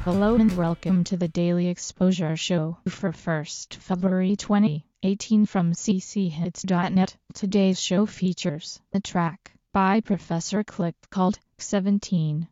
Hello and welcome to the Daily Exposure Show for 1st February 2018 from cchits.net. Today's show features a track by Professor Click called 17.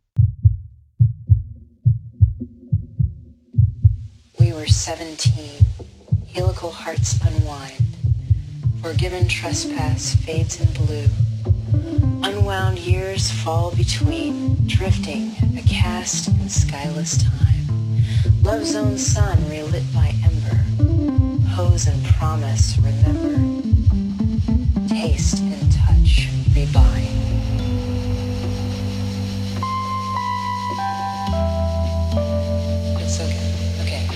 We were 17, helical hearts unwind, forgiven trespass fades in blue, unwound years fall between, drifting a cast in skyless time, love zone sun relit by ember, pose and promise remember, taste and touch rebind. It's okay. Okay.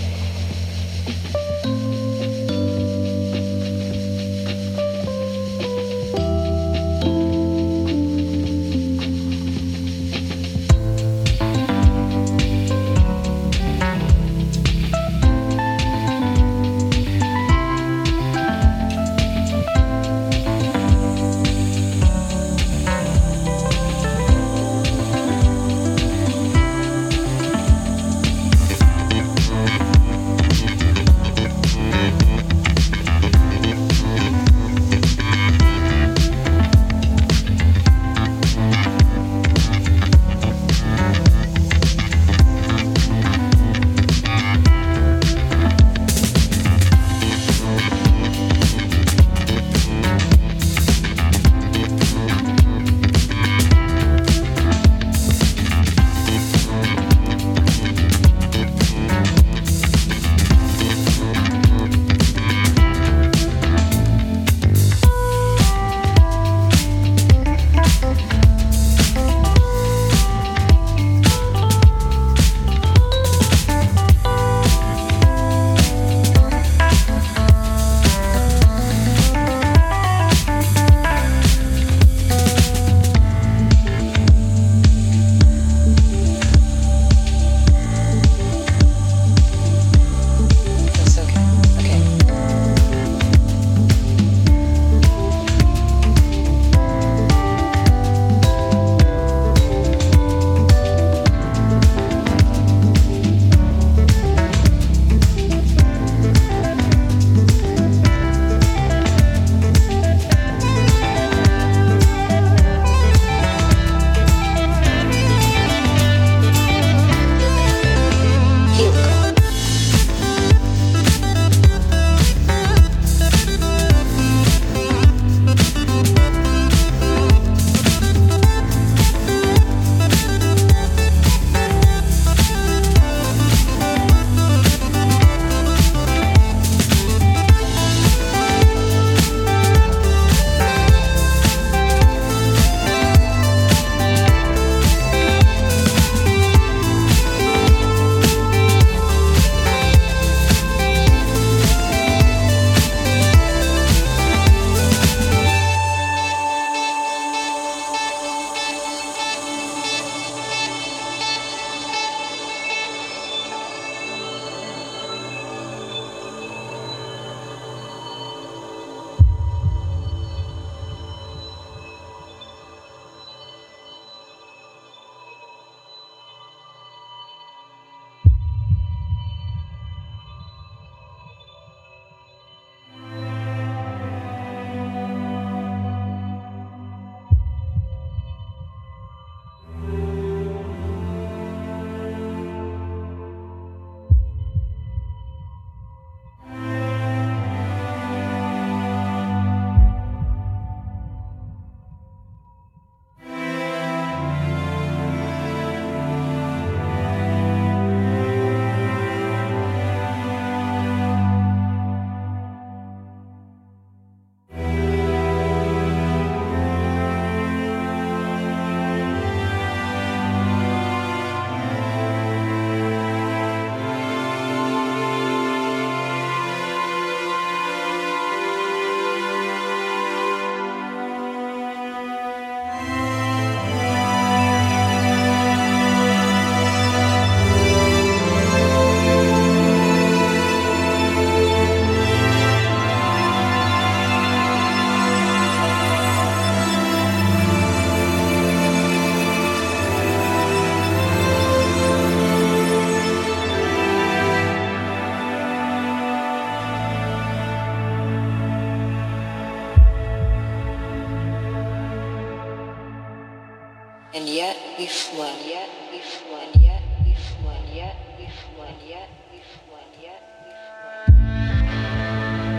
and yet we flow, yet we flow, and yet we flow, and yet we flow, and yet we flow, and yet we flow.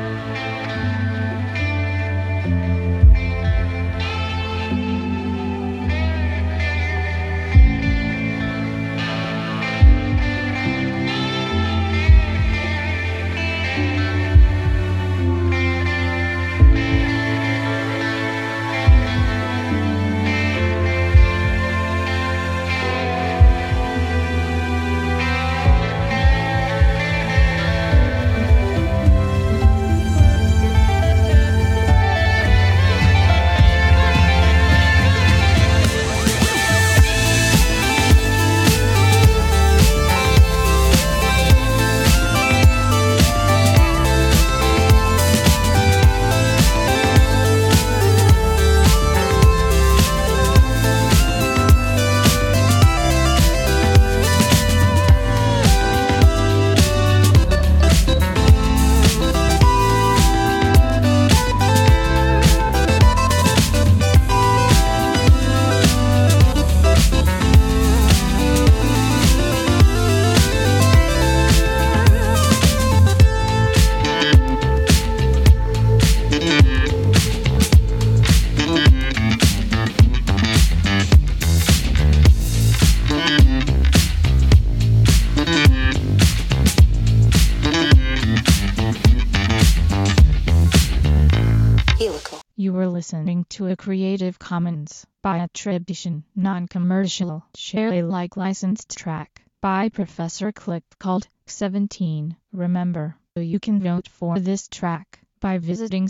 You were listening to a Creative Commons by attribution, non-commercial, share Alike licensed track by Professor Click called 17. Remember, you can vote for this track by visiting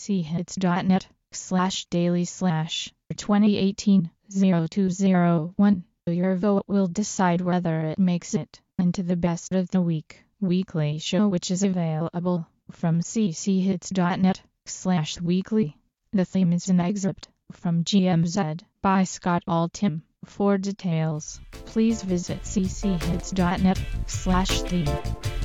cchits.net/daily/2018-0201. Your vote will decide whether it makes it into the Best of the Week weekly show, which is available from cchits.net/weekly. The theme is an excerpt from GMZ by Scott Altham. For details, please visit cchits.net/theme.